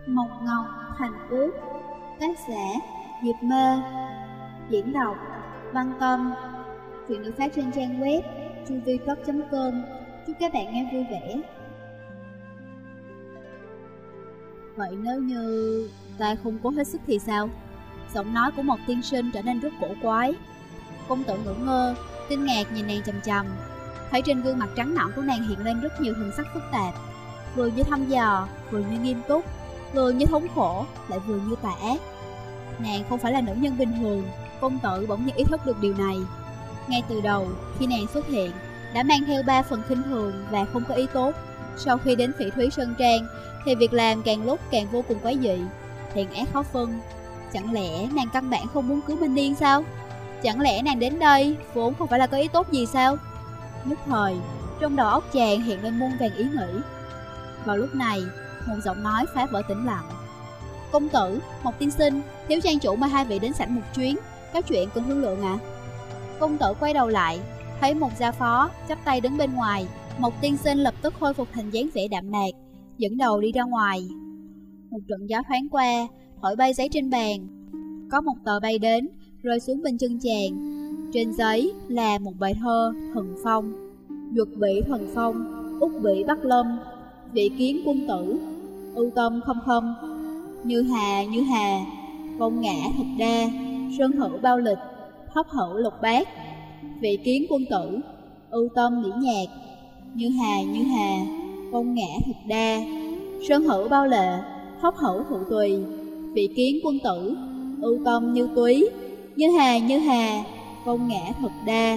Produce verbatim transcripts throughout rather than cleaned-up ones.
Mộc Ngọc Thành Ước. Tác giả Diệp Mê. Diễn đọc Văn Tâm. Chuyện được phát trên trang web chuviblog chấm com. Chúc các bạn nghe vui vẻ. Vậy nếu như ta không cố hết sức thì sao? Giọng nói của một tiên sinh trở nên rất cổ quái. Công tử ngẩn ngơ, kinh ngạc nhìn nàng chằm chằm. Thấy trên gương mặt trắng nõn của nàng hiện lên rất nhiều thần sắc phức tạp, vừa như thăm dò, vừa như nghiêm túc, vừa như thống khổ, lại vừa như tà ác. Nàng không phải là nữ nhân bình thường. Công tử bỗng nhiên ý thức được điều này. Ngay từ đầu, khi nàng xuất hiện, đã mang theo ba phần khinh thường và không có ý tốt. Sau khi đến Phỉ Thúy Sơn Trang, thì việc làm càng lúc càng vô cùng quái dị, thiện ác khó phân. Chẳng lẽ nàng căn bản không muốn cứu Minh Niên sao? Chẳng lẽ nàng đến đây vốn không phải là có ý tốt gì sao? Nhất thời, trong đầu óc chàng hiện lên muôn vàn ý nghĩ. Vào lúc này, một giọng nói phá vỡ tĩnh lặng. Công tử, một tiên sinh, thiếu trang chủ mời hai vị đến sảnh một chuyến, có chuyện cần thương lượng ạ. À? Công tử quay đầu lại, thấy một gia phó chắp tay đứng bên ngoài. Một tiên sinh lập tức khôi phục hình dáng vẻ đạm mạc, dẫn đầu đi ra ngoài. Một trận gió thoáng qua, thổi bay giấy trên bàn. Có một tờ bay đến, rơi xuống bên chân chàng. Trên giấy là một bài thơ Thần Phong. Duật bỉ thần phong, úc bỉ bắc lâm, vị kiến quân tử, ưu tâm không không. Như hà như hà, phong ngã thật đa, sơn hữu bao lịch, thấp hữu lục bát. Vị kiến quân tử, ưu tâm liễu nhạc. Như hà như hà, phong ngã thật đa, sơn hữu bao lệ, thấp hữu thụ tùy. Vị kiến quân tử, ưu tâm như túy. Như hà như hà, phong ngã thật đa.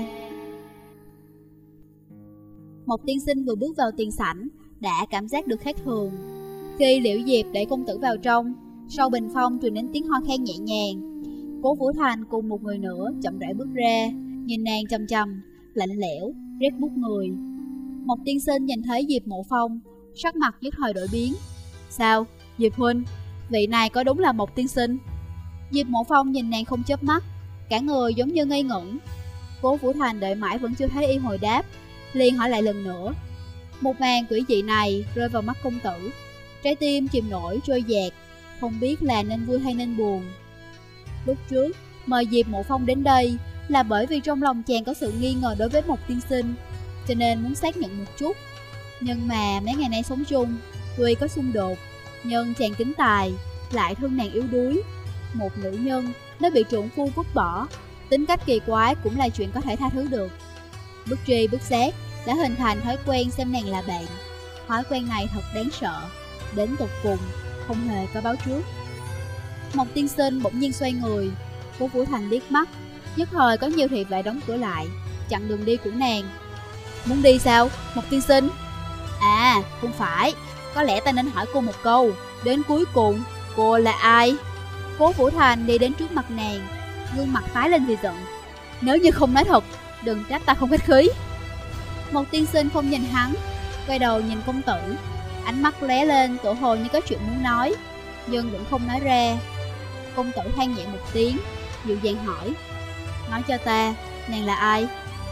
Một tiên sinh vừa bước vào tiền sảnh đã cảm giác được khác thường. Khi Liễu Diệp đẩy công tử vào trong, sau bình phong truyền đến tiếng ho khan nhẹ nhàng. Cố Vũ Thành cùng một người nữa chậm rãi bước ra, nhìn nàng chằm chằm, lạnh lẽo, rét buốt người. Một tiên sinh nhìn thấy Diệp Mộ Phong, sắc mặt nhất thời đổi biến. Sao, Diệp huynh, vị này có đúng là một tiên sinh? Diệp Mộ Phong nhìn nàng không chớp mắt, cả người giống như ngây ngẩn. Cố Vũ Thành đợi mãi vẫn chưa thấy y hồi đáp, liền hỏi lại lần nữa. Một màn quỷ dị này rơi vào mắt công tử, trái tim chìm nổi trôi dạt, không biết là nên vui hay nên buồn. Lúc trước mời Diệp Mộ Phong đến đây là bởi vì trong lòng chàng có sự nghi ngờ đối với một tiên sinh, cho nên muốn xác nhận một chút. Nhưng mà mấy ngày nay sống chung, tuy có xung đột, nhưng chàng kính tài, lại thương nàng yếu đuối. Một nữ nhân nếu bị trượng phu vứt bỏ, tính cách kỳ quái cũng là chuyện có thể tha thứ được. Bức tri bức giác đã hình thành thói quen xem nàng là bạn. Thói quen này thật đáng sợ, đến tột cùng không hề có báo trước. Một tiên sinh bỗng nhiên xoay người. Cố Vũ Thành liếc mắt, nhất thời có nhiều thị vệ đóng cửa lại, chặn đường đi của nàng. Muốn đi sao, một tiên sinh? À, không phải, có lẽ ta nên hỏi cô một câu, đến cuối cùng cô là ai? Cố Vũ Thành đi đến trước mặt nàng, gương mặt tái lên vì giận. Nếu như không nói thật, đừng trách ta không khách khí. Một tiên sinh không nhìn hắn, quay đầu nhìn công tử, ánh mắt lóe lên tựa hồ như có chuyện muốn nói, nhưng vẫn không nói ra. Công tử than nhẹ một tiếng, dịu dàng hỏi, nói cho ta, nàng là ai?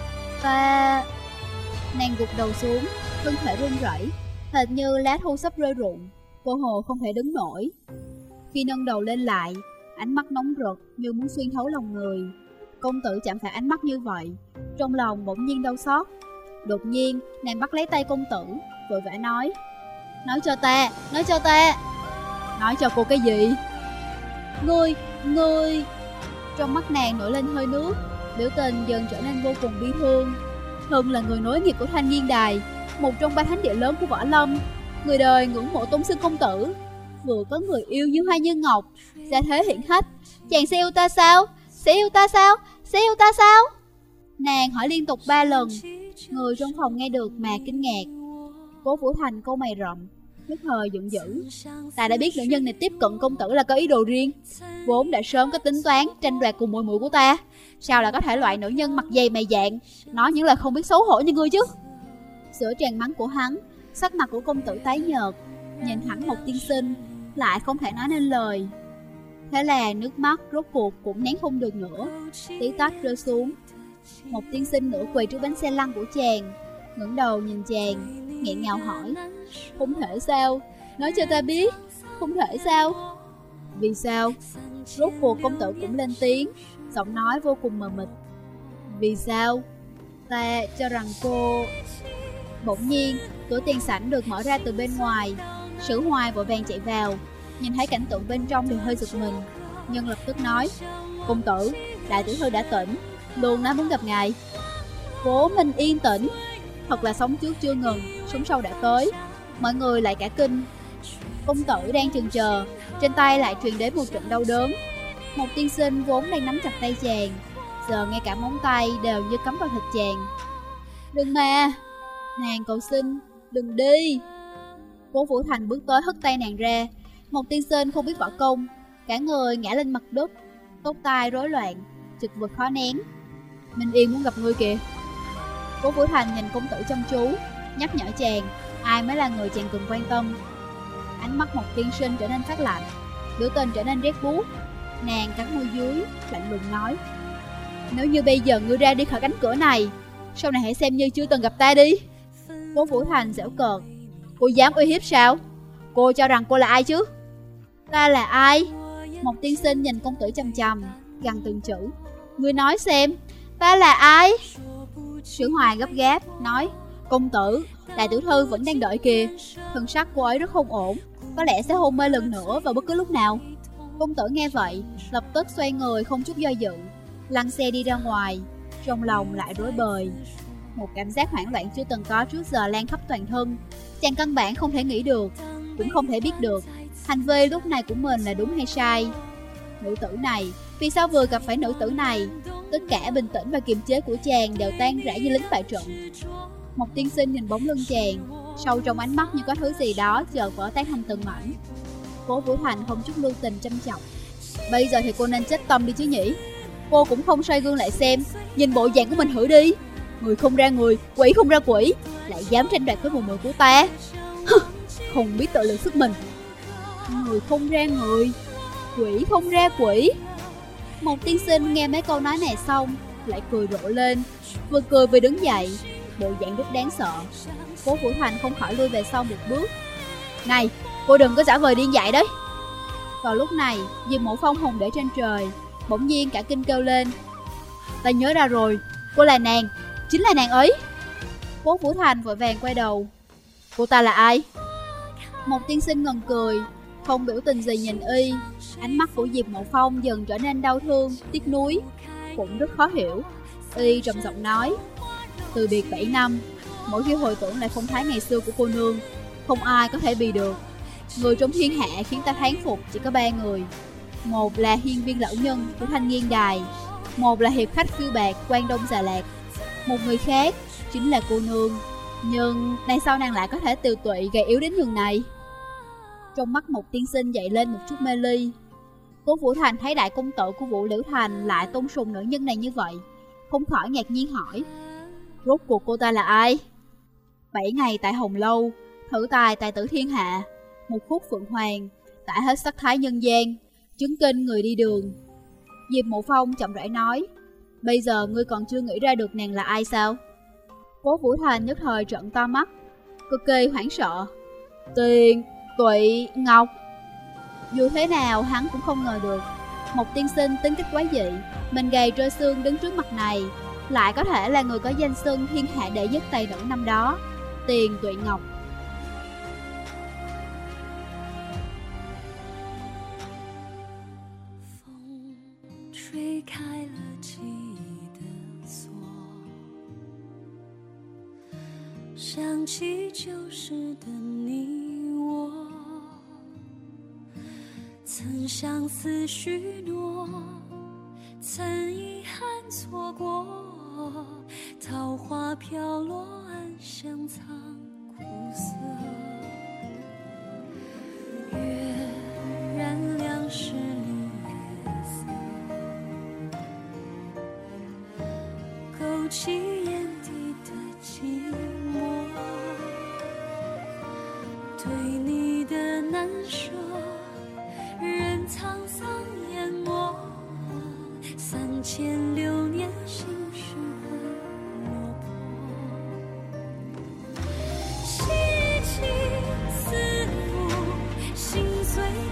Ta... Nàng gục đầu xuống, thân thể run rẩy, hệt như lá thu sắp rơi rụng, cô hồ không thể đứng nổi. Khi nâng đầu lên lại, ánh mắt nóng rực như muốn xuyên thấu lòng người. Công tử chạm phải ánh mắt như vậy, trong lòng bỗng nhiên đau xót. Đột nhiên, nàng bắt lấy tay công tử, vội vã nói, nói cho ta, nói cho ta. Nói cho cô cái gì? Ngươi, ngươi... Trong mắt nàng nổi lên hơi nước, biểu tình dần trở nên vô cùng bi thương. Hưng là người nối nghiệp của Thanh Nghiên Đài, một trong ba thánh địa lớn của Võ Lâm. Người đời ngưỡng mộ tôn xưng công tử, vừa có người yêu như hoa như ngọc, ra thế hiển hách. Chàng sẽ yêu ta sao? Sẽ yêu ta sao? Sẽ yêu ta sao? Nàng hỏi liên tục ba lần. Người trong phòng nghe được mà kinh ngạc. Cố Vũ Thành câu mày rậm, nhất thời giận dữ. Ta đã biết nữ nhân này tiếp cận công tử là có ý đồ riêng, vốn đã sớm có tính toán tranh đoạt cùng muội muội của ta. Sao lại có thể loại nữ nhân mặt dày mày dạn, nói những lời không biết xấu hổ như ngươi chứ? Giữa tràn mắng của hắn, sắc mặt của công tử tái nhợt, nhìn thẳng một tiên sinh, lại không thể nói nên lời. Thế là nước mắt rốt cuộc cũng nén không được nữa, tí tách rơi xuống. Một tiên sinh nửa quỳ trước bánh xe lăn của chàng, ngẩng đầu nhìn chàng, nghẹn ngào hỏi, không thể sao, nói cho ta biết, không thể sao? Vì sao? Rốt cuộc công tử cũng lên tiếng, giọng nói vô cùng mờ mịt. Vì sao? Ta cho rằng cô... Bỗng nhiên, cửa tiền sảnh được mở ra từ bên ngoài. Sử Hoài vội vàng chạy vào, nhìn thấy cảnh tượng bên trong thì hơi giật mình, nhưng lập tức nói: Công tử, đại tiểu thư đã tỉnh, luôn nói muốn gặp ngài. Cố Minh yên tĩnh, thật là sống trước chưa ngừng, sống sau đã tới. Mọi người lại cả kinh. Công tử đang chần chờ, trên tay lại truyền đến một trận đau đớn. Một tiên sinh vốn đang nắm chặt tay chàng, giờ ngay cả móng tay đều như cắm vào thịt chàng. Đừng mà, nàng cầu xin, đừng đi. Cố Vũ Thành bước tới hất tay nàng ra. Một tiên sinh không biết võ công, cả người ngã lên mặt đất, tóc tai rối loạn, chật vật khó nén. Minh Yên muốn gặp ngươi kìa. Cố Vũ Thành nhìn công tử chăm chú, nhắc nhở chàng ai mới là người chàng cần quan tâm. Ánh mắt một tiên sinh trở nên phát lạnh, biểu tình trở nên rét buốt. Nàng cắn môi dưới, lạnh lùng nói: Nếu như bây giờ ngươi ra đi khỏi cánh cửa này, sau này hãy xem như chưa từng gặp ta đi. Cố Vũ Thành giễu cợt: Cô dám uy hiếp sao? Cô cho rằng cô là ai chứ? Ta là ai? Một tiên sinh nhìn công tử chằm chằm, gằn từng chữ: Ngươi nói xem, ta là ai? Sử Hoài gấp gáp nói: Công tử, đại tiểu thư vẫn đang đợi kìa. Thần sắc cô ấy rất không ổn, có lẽ sẽ hôn mê lần nữa vào bất cứ lúc nào. Công tử nghe vậy, lập tức xoay người không chút do dự, lăn xe đi ra ngoài, trong lòng lại rối bời. Một cảm giác hoảng loạn chưa từng có trước giờ lan khắp toàn thân. Chàng căn bản không thể nghĩ được, cũng không thể biết được hành vi lúc này của mình là đúng hay sai. Nữ tử này, vì sao vừa gặp phải nữ tử này, tất cả bình tĩnh và kiềm chế của chàng đều tan rã như lính bại trận. Một tiên sinh nhìn bóng lưng chàng, sâu trong ánh mắt như có thứ gì đó chợt vỡ tan thành từng mảnh. Cố Vũ Thành không chút lưu tình chăm chọc: Bây giờ thì cô nên chết tâm đi chứ nhỉ? Cô cũng không soi gương lại xem, nhìn bộ dạng của mình thử đi. Người không ra người, quỷ không ra quỷ, lại dám tranh đoạt với mùi mùi của ta. Không biết tự lượng sức mình. Người không ra người, quỷ không ra quỷ. Một tiên sinh nghe mấy câu nói này xong, lại cười rộ lên, vừa cười vừa đứng dậy, bộ dạng rất đáng sợ. Cố Vũ Thành không khỏi lui về sau một bước. Này, cô đừng có giả vờ điên dại đấy. Vào lúc này, Diệp Mộ Phong hùng để trên trời, bỗng nhiên cả kinh kêu lên: Ta nhớ ra rồi, cô là nàng, chính là nàng ấy. Cố Vũ Thành vội vàng quay đầu: Cô ta là ai? Một tiên sinh ngần cười, không biểu tình gì nhìn y. Ánh mắt của Diệp Mộ Phong dần trở nên đau thương, tiếc nuối, cũng rất khó hiểu. Y trầm giọng nói: Từ biệt bảy năm, mỗi khi hồi tưởng lại phong thái ngày xưa của cô nương, không ai có thể bì được. Người trong thiên hạ khiến ta thán phục chỉ có ba người. Một là hiên viên lão nhân của Thanh Nghiên Đài, một là hiệp khách phiêu bạc Quan Đông Già Lạc, một người khác chính là cô nương. Nhưng nay sau nàng lại có thể tiều tụy gầy yếu đến nhường này. Trong mắt một tiên sinh dậy lên một chút mê ly. Cố Vũ Thành thấy đại công tử của Vũ Liễu Thành lại tôn sùng nữ nhân này như vậy, không khỏi ngạc nhiên hỏi: Rốt cuộc cô ta là ai? Bảy ngày tại Hồng Lâu, thử tài tài tử thiên hạ, một khúc phượng hoàng, tả hết sắc thái nhân gian, chứng kinh người đi đường. Diệp Mộ Phong chậm rãi nói: Bây giờ ngươi còn chưa nghĩ ra được nàng là ai sao? Cố Vũ Thành nhất thời trợn to mắt, cực kỳ hoảng sợ. Tiền Tụy Ngọc. Dù thế nào hắn cũng không ngờ được một tiên sinh tính cách quái dị, mình gầy trơ xương đứng trước mặt này, lại có thể là người có danh xưng thiên hạ đệ nhất tài nữ năm đó, Tiền Tụy Ngọc. 曾相思许诺，曾遗憾错过，桃花飘落，暗香藏苦涩。月染两世离月色，勾起眼底的寂寞。对你的难舍，任沧桑淹没，三千流年心事很落魄。凄凄思慕，心碎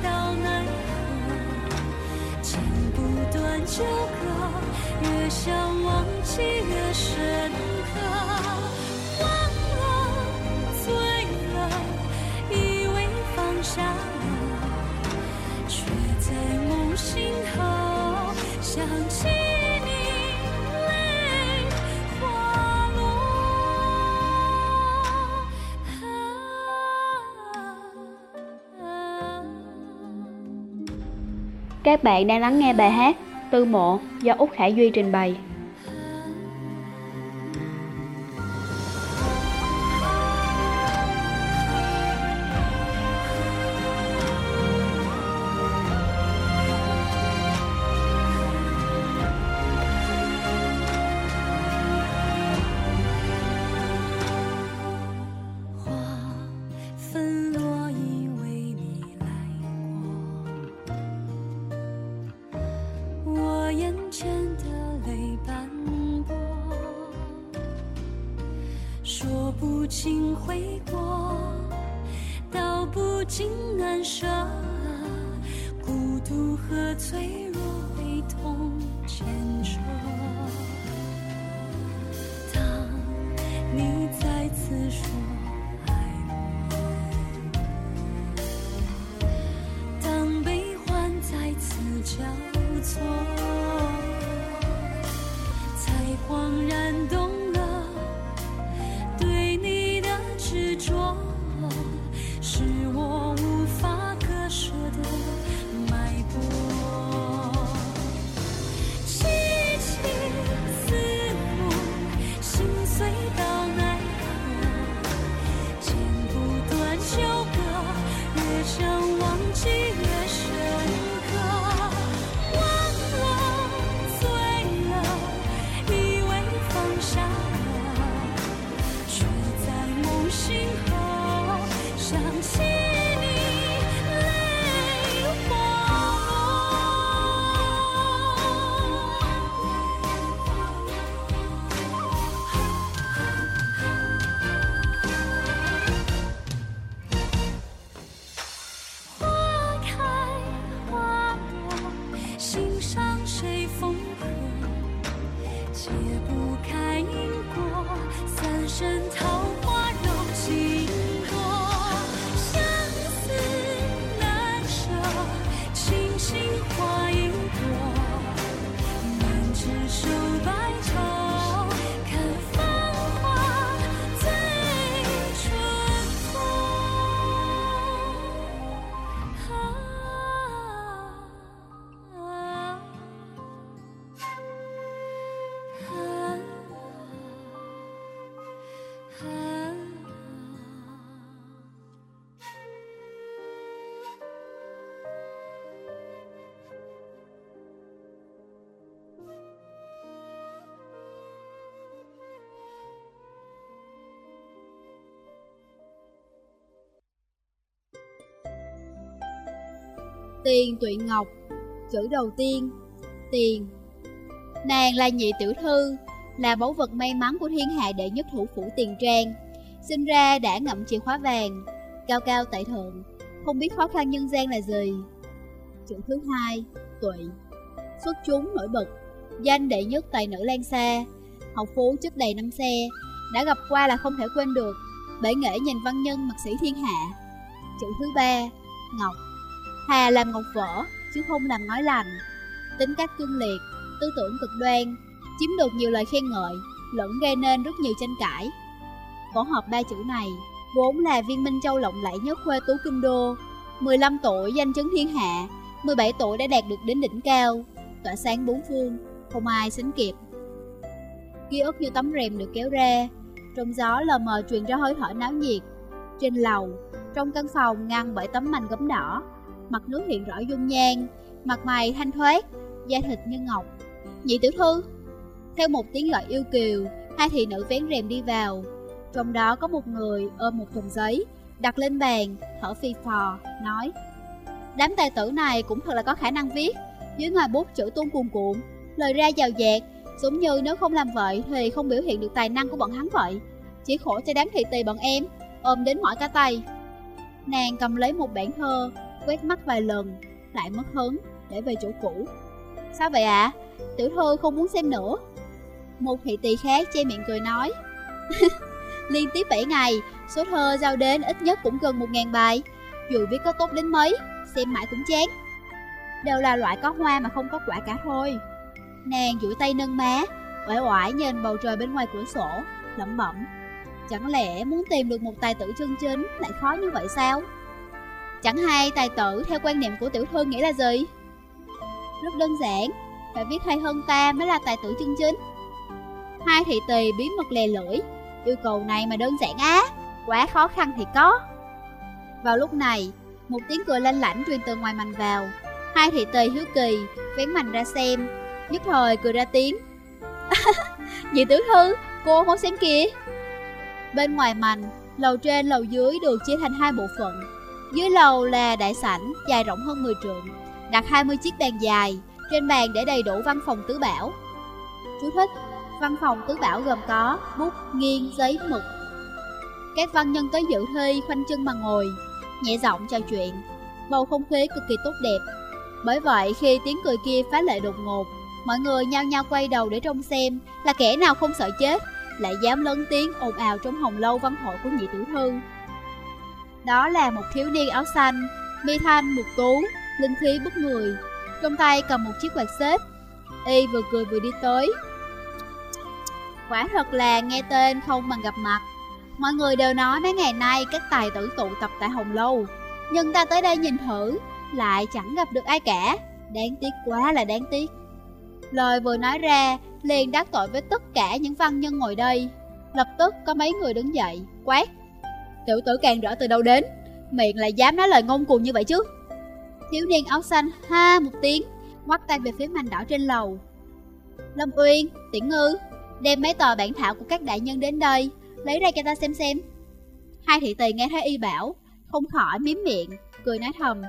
Các bạn đang lắng nghe bài hát Tư Mộ do Út Khả Duy trình bày. 说不尽悔过，道不尽难舍，孤独和脆弱被痛牵扯。当你再次说爱我，当悲欢再次交错，才恍然懂了，对你的执着是我无法割舍的脉搏。凄凄似梦，心碎到奈何，剪不断纠葛，越想忘记越深刻。忘了，醉了，以为放下了，却在梦醒后想起你，泪滑落。花开花落，心上谁缝合，解不开因果，三生桃花柔情多。相思难舍，清醒花一朵，念只手白头，看繁华醉春风。 Tiền Tuệ Ngọc. Chữ đầu tiên, tiền. Nàng là nhị tiểu thư, là báu vật may mắn của thiên hạ đệ nhất thủ phủ Tiền Trang. Sinh ra đã ngậm chìa khóa vàng, cao cao tại thượng, không biết khó khăn nhân gian là gì. Chữ thứ hai, Tuệ. Xuất chúng nổi bật, danh đệ nhất tài nữ Lan Xa, học phú chất đầy năm xe, đã gặp qua là không thể quên được, bể nghệ nhìn văn nhân mật sĩ thiên hạ. Chữ thứ ba, Ngọc. Hà làm ngọc vỡ, chứ không làm nói lành. Tính cách cương liệt, tư tưởng cực đoan, chiếm được nhiều lời khen ngợi, lẫn gây nên rất nhiều tranh cãi. Tổ hợp ba chữ này vốn là viên minh châu lộng lẫy nhất khuê tú kinh đô. mười lăm tuổi danh chấn thiên hạ, mười bảy tuổi đã đạt được đến đỉnh cao, tỏa sáng bốn phương, không ai sánh kịp. Ký ức như tấm rèm được kéo ra, trong gió lờ mờ truyền ra hơi thở náo nhiệt. Trên lầu, trong căn phòng ngăn bởi tấm mành gấm đỏ, mặt nước hiện rõ dung nhan, mặt mày thanh thoát, da thịt như ngọc. Nhị tiểu thư. Theo một tiếng gọi yêu kiều, hai thị nữ vén rèm đi vào. Trong đó có một người ôm một thùng giấy, đặt lên bàn, thở phì phò, nói: đám tài tử này cũng thật là có khả năng viết. Dưới ngòi bút chữ tuôn cuồn cuộn, lời ra giàu dạt, giống như nếu không làm vậy thì không biểu hiện được tài năng của bọn hắn vậy. Chỉ khổ cho đám thị tỳ bọn em, ôm đến mỏi cả tay. Nàng cầm lấy một bản thơ, quét mắt vài lần, lại mất hứng, để về chỗ cũ. Sao vậy ạ? À? Tiểu thư không muốn xem nữa. Một thị tỳ khác che miệng cười nói: liên tiếp bảy ngày, số thơ giao đến ít nhất cũng gần một ngàn bài. Dù viết có tốt đến mấy, xem mãi cũng chán. Đều là loại có hoa mà không có quả cả thôi. Nàng duỗi tay nâng má, uể oải nhìn bầu trời bên ngoài cửa sổ, lẩm bẩm: chẳng lẽ muốn tìm được một tài tử chân chính lại khó như vậy sao? Chẳng hay tài tử theo quan niệm của tiểu thư nghĩa là gì? Rất đơn giản, phải viết hay hơn ta mới là tài tử chân chính. Hai thị tỳ bí mật lè lưỡi, yêu cầu này mà đơn giản á, quá khó khăn thì có. Vào lúc này, một tiếng cười lanh lảnh truyền từ ngoài mành vào. Hai thị tỳ hiếu kỳ vén mành ra xem, nhất thời cười ra tiếng. Nhị tiểu thư, cô muốn xem kìa. Bên ngoài mành, lầu trên lầu dưới được chia thành hai bộ phận. Dưới lầu là đại sảnh dài rộng hơn mười trượng, đặt hai mươi chiếc bàn dài, trên bàn để đầy đủ văn phòng tứ bảo. Chú thích: văn phòng tứ bảo gồm có bút, nghiêng, giấy, mực. Các văn nhân tới dự thi khoanh chân mà ngồi, nhẹ giọng trò chuyện, bầu không khí cực kỳ tốt đẹp. Bởi vậy khi tiếng cười kia phá lệ đột ngột, mọi người nhao nhao quay đầu để trông xem là kẻ nào không sợ chết lại dám lớn tiếng ồn ào trong hồng lâu văn hội của nhị tiểu thư. Đó là một thiếu niên áo xanh, mi thanh mục tú, linh khí bức người, trong tay cầm một chiếc quạt xếp. Y vừa cười vừa đi tới. Quả thật là nghe tên không bằng gặp mặt. Mọi người đều nói mấy ngày nay các tài tử tụ tập tại hồng lâu, nhưng ta tới đây nhìn thử lại chẳng gặp được ai cả. Đáng tiếc quá là đáng tiếc. Lời vừa nói ra liền đắc tội với tất cả những văn nhân ngồi đây. Lập tức có mấy người đứng dậy quát: tiểu tử càng rỡ từ đâu đến, miệng lại dám nói lời ngông cuồng như vậy chứ? Thiếu niên áo xanh ha một tiếng, ngoắt tay về phía mành đỏ trên lầu. Lâm Uyên, Tiễn Ngư, đem mấy tờ bản thảo của các đại nhân đến đây, lấy ra cho ta xem xem. Hai thị tỳ nghe thấy y bảo, không khỏi miếm miệng, cười nói thầm.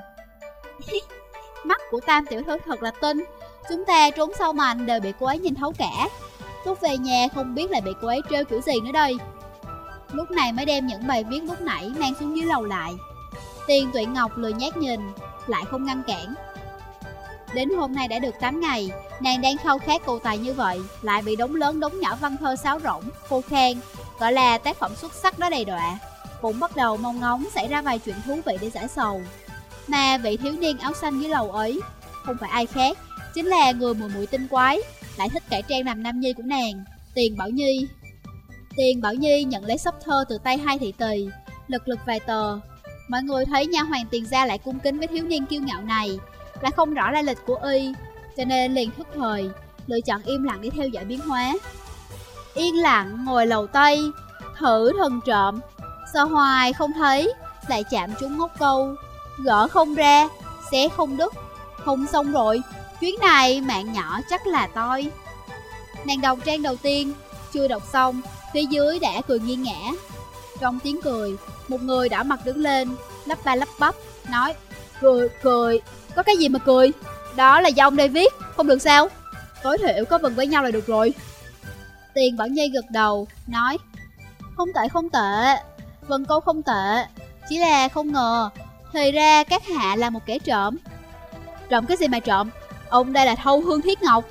Mắt của Tam tiểu thư thật là tinh, chúng ta trốn sau mành đều bị cô ấy nhìn thấu cả. Lúc về nhà không biết lại bị cô ấy trêu kiểu gì nữa đây. Lúc này mới đem những bài viết lúc nãy mang xuống dưới lầu lại. Tiền Tuệ Ngọc lười nhác nhìn, lại không ngăn cản. Đến hôm nay đã được tám ngày, nàng đang khao khát cầu tài như vậy, lại bị đống lớn đống nhỏ văn thơ sáo rỗng, khô khan, gọi là tác phẩm xuất sắc đó đầy đọa. Cũng bắt đầu mong ngóng xảy ra vài chuyện thú vị để giải sầu. Mà vị thiếu niên áo xanh dưới lầu ấy không phải ai khác, chính là người mùi mũi tinh quái, lại thích cải trang làm nam nhi của nàng, Tiền Bảo Nhi. Tiền Bảo Nhi nhận lấy sấp thơ từ tay hai thị tỳ, lật lật vài tờ. Mọi người thấy nha hoàn Tiền gia lại cung kính với thiếu niên kiêu ngạo này, lại không rõ lai lịch của y, cho nên liền thức thời lựa chọn im lặng đi theo dõi biến hóa. Yên lặng ngồi lầu tây, thử thần trộm, sờ hoài không thấy, lại chạm trúng ngốc câu, gỡ không ra, xé không đứt. Không xong rồi, chuyến này mạng nhỏ chắc là toi. Nàng đọc trang đầu tiên, chưa đọc xong, phía dưới đã cười nghiêng ngã. Trong tiếng cười, một người đỏ mặt đứng lên, lắp ba lắp bắp, nói: Cười, cười, có cái gì mà cười? Đó là do ông đây viết, không được sao? Tối thiểu có vần với nhau là được rồi. Tiền Bảo Nhi gật đầu, nói: Không tệ không tệ, vần câu không tệ, chỉ là không ngờ thì ra các hạ là một kẻ trộm. Trộm cái gì mà trộm? Ông đây là thâu hương thiết ngọc.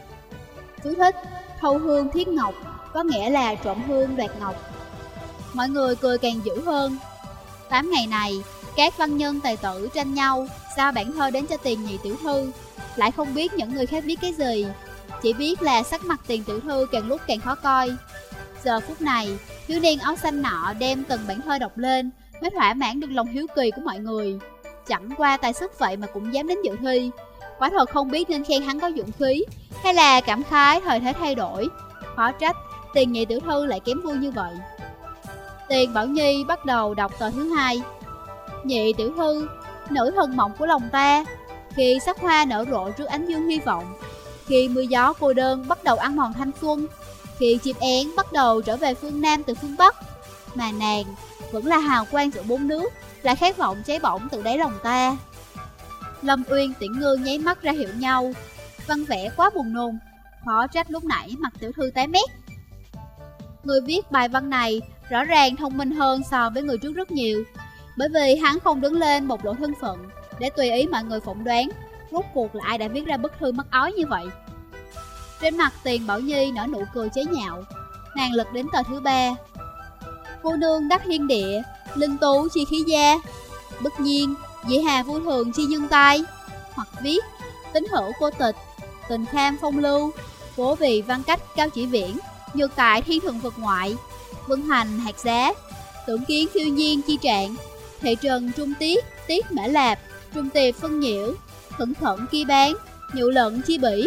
Chú thích: thâu hương thiết ngọc có nghĩa là trộm hương đoạt ngọc. Mọi người cười càng dữ hơn. Tám ngày này, các văn nhân tài tử tranh nhau giao bản thơ đến cho Tiền nhị tiểu thư, lại không biết những người khác biết cái gì, chỉ biết là sắc mặt Tiền tiểu thư càng lúc càng khó coi. Giờ phút này, thiếu niên áo xanh nọ đem từng bản thơ đọc lên, mới thỏa mãn được lòng hiếu kỳ của mọi người. Chẳng qua tài sức vậy mà cũng dám đến dự thi, quả thật không biết nên khen hắn có dũng khí, hay là cảm khái thời thế thay đổi. Khó trách Tiền nhị tiểu thư lại kém vui như vậy. Tiền Bảo Nhi bắt đầu đọc tờ thứ hai. Nhị tiểu thư, nữ thần mộng của lòng ta, khi sắc hoa nở rộ trước ánh dương hy vọng, khi mưa gió cô đơn bắt đầu ăn mòn thanh xuân, khi chim én bắt đầu trở về phương Nam từ phương Bắc, mà nàng vẫn là hào quang giữa bốn nước, là khát vọng cháy bỏng từ đáy lòng ta. Lâm Uyên, Tiễn Ngư nháy mắt ra hiệu nhau, văn vẽ quá buồn nôn, khó trách lúc nãy mặt tiểu thư tái mét. Người viết bài văn này rõ ràng thông minh hơn so với người trước rất nhiều, bởi vì hắn không đứng lên bộc lộ thân phận để tùy ý mọi người phỏng đoán rốt cuộc là ai đã viết ra bức thư mắc ói như vậy. Trên mặt Tiền Bảo Nhi nở nụ cười chế nhạo, nàng lật đến tờ thứ ba. Cô nương đắc thiên địa, linh tú chi khí gia, bất nhiên dĩ hà vui thường chi nhân tai. Hoặc viết tính hữu cô tịch, tình kham phong lưu, cố vì văn cách cao chỉ viễn, nhược tại thiên thường vực ngoại, vân hành hạt giá, tưởng kiến phiêu nhiên chi trạng, thị trần trung tiết, tiết mã lạp, trung tiệp phân nhiễu, khẩn khẩn kia bán, nhụ lận chi bỉ.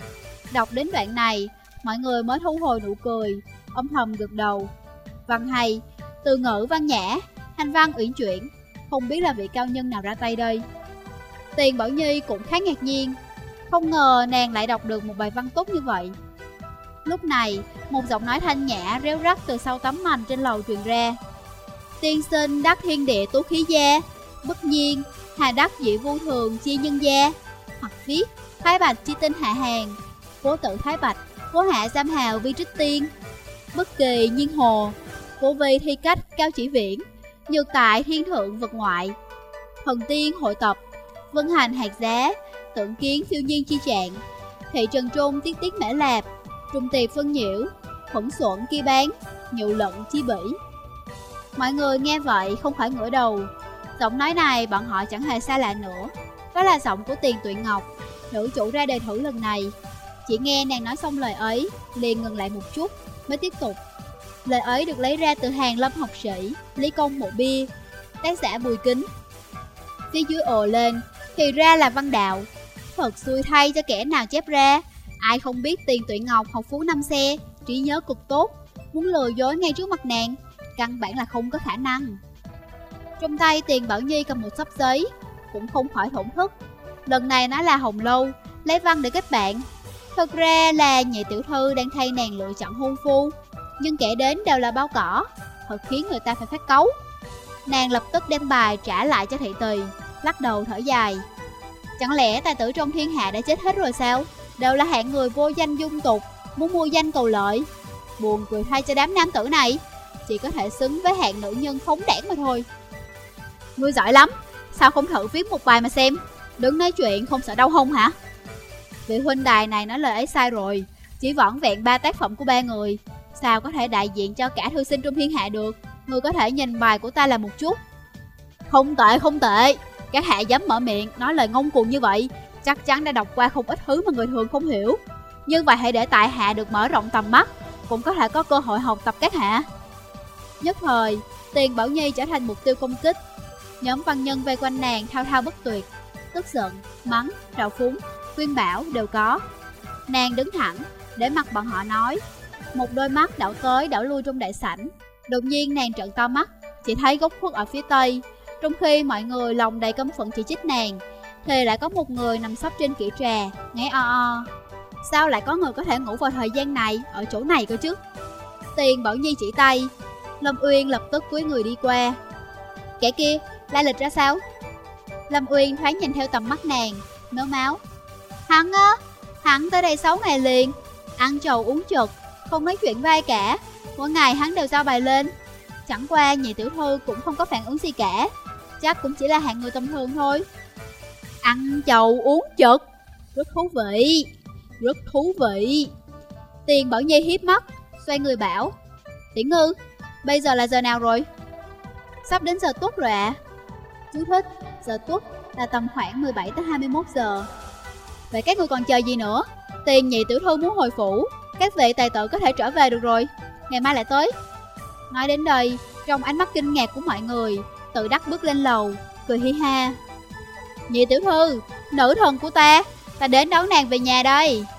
Đọc đến đoạn này, mọi người mới thu hồi nụ cười, âm thầm gật đầu. Văn hay, từ ngữ văn nhã, hành văn uyển chuyển, không biết là vị cao nhân nào ra tay đây. Tiền Bảo Nhi cũng khá ngạc nhiên, không ngờ nàng lại đọc được một bài văn tốt như vậy. Lúc này, một giọng nói thanh nhã réo rắt từ sau tấm mành trên lầu truyền ra. Tiên sinh đắc thiên địa tú khí gia, bất nhiên, hà đắc dị vô thường chi nhân gia. Hoặc viết, Thái Bạch chi tinh hạ hàng, cố tự Thái Bạch, cố hạ giam hào vi trích tiên. Bất kỳ nhiên hồ, cố vi thi cách cao chỉ viễn, nhược tại thiên thượng vật ngoại. Thần tiên hội tập, vân hành hạt giá, tượng kiến phiêu nhiên chi trạng. Thị trần trung tiết tiết mã lạp, trung tiệp phân nhiễu, khuẩn xuẩn kia bán, nhụ lận chi bỉ. Mọi người nghe vậy không khỏi ngửa đầu. Giọng nói này bọn họ chẳng hề xa lạ nữa. Đó là giọng của Tiền Tuyển Ngọc, nữ chủ ra đề thử lần này. Chỉ nghe nàng nói xong lời ấy, liền ngừng lại một chút, mới tiếp tục. Lời ấy được lấy ra từ hàng lâm học sĩ, Lý Công Mộ Bia, tác giả Bùi Kính. Phía dưới ồ lên, thì ra là văn đạo. Thật xui thay cho kẻ nào chép ra. Ai không biết Tiền Tuyển Ngọc học phú năm xe, trí nhớ cực tốt, muốn lừa dối ngay trước mặt nàng, căn bản là không có khả năng. Trong tay Tiền Bảo Nhi cầm một xấp giấy, cũng không khỏi thổn thức. Lần này nó là Hồng Lâu, lấy văn để kết bạn. Thật ra là nhị tiểu thư đang thay nàng lựa chọn hôn phu, nhưng kể đến đều là bao cỏ, thật khiến người ta phải phát cáu. Nàng lập tức đem bài trả lại cho thị tỳ, lắc đầu thở dài. Chẳng lẽ tài tử trong thiên hạ đã chết hết rồi sao? Đều là hạng người vô danh dung tục, muốn mua danh cầu lợi. Buồn cười thay cho đám nam tử này, chỉ có thể xứng với hạng nữ nhân phóng đảng mà thôi. Ngươi giỏi lắm, sao không thử viết một bài mà xem? Đứng nói chuyện không sợ đau hông hả? Vị huynh đài này nói lời ấy sai rồi, chỉ vỏn vẹn ba tác phẩm của ba người, sao có thể đại diện cho cả thư sinh trong thiên hạ được? Ngươi có thể nhìn bài của ta là một chút. Không tệ, không tệ. Các hạ dám mở miệng nói lời ngông cuồng như vậy, chắc chắn đã đọc qua không ít thứ mà người thường không hiểu. Như vậy hãy để tại hạ được mở rộng tầm mắt, cũng có thể có cơ hội học tập các hạ. Nhất thời, Tiền Bảo Nhi trở thành mục tiêu công kích. Nhóm văn nhân vây quanh nàng thao thao bất tuyệt, tức giận, mắng, trào phúng, khuyên bảo đều có. Nàng đứng thẳng, để mặt bọn họ nói. Một đôi mắt đảo tới đảo lui trong đại sảnh. Đột nhiên nàng trợn to mắt, chỉ thấy góc khuất ở phía tây. Trong khi mọi người lòng đầy căm phẫn chỉ trích nàng, thì lại có một người nằm sấp trên kỹ trà, ngáy o o. Sao lại có người có thể ngủ vào thời gian này, ở chỗ này cơ chứ? Tiền Bảo Nhi chỉ tay. Lâm Uyên lập tức cúi người đi qua. Kẻ kia, lai lịch ra sao? Lâm Uyên thoáng nhìn theo tầm mắt nàng, mếu máu. Hắn á, hắn tới đây sáu ngày liền, ăn trầu uống trực, không nói chuyện với ai cả. Mỗi ngày hắn đều giao bài lên. Chẳng qua nhị tiểu thư cũng không có phản ứng gì cả, chắc cũng chỉ là hạng người tầm thường thôi. Ăn trầu uống trực, rất thú vị, rất thú vị. Tiền Bảo Nhi hiếp mắt, xoay người bảo. Tiểu Ngư, bây giờ là giờ nào rồi? Sắp đến giờ tuất rồi ạ. À? Chú thích, giờ tuất là tầm khoảng mười bảy tới hai mươi mốt giờ. Vậy các người còn chờ gì nữa? Tiền nhị tiểu thư muốn hồi phủ, các vị tài tử có thể trở về được rồi, ngày mai lại tới. Nói đến đây, trong ánh mắt kinh ngạc của mọi người, tự đắc bước lên lầu, cười hi ha. Nhị tiểu thư, nữ thần của ta, ta đến đón nàng về nhà đây.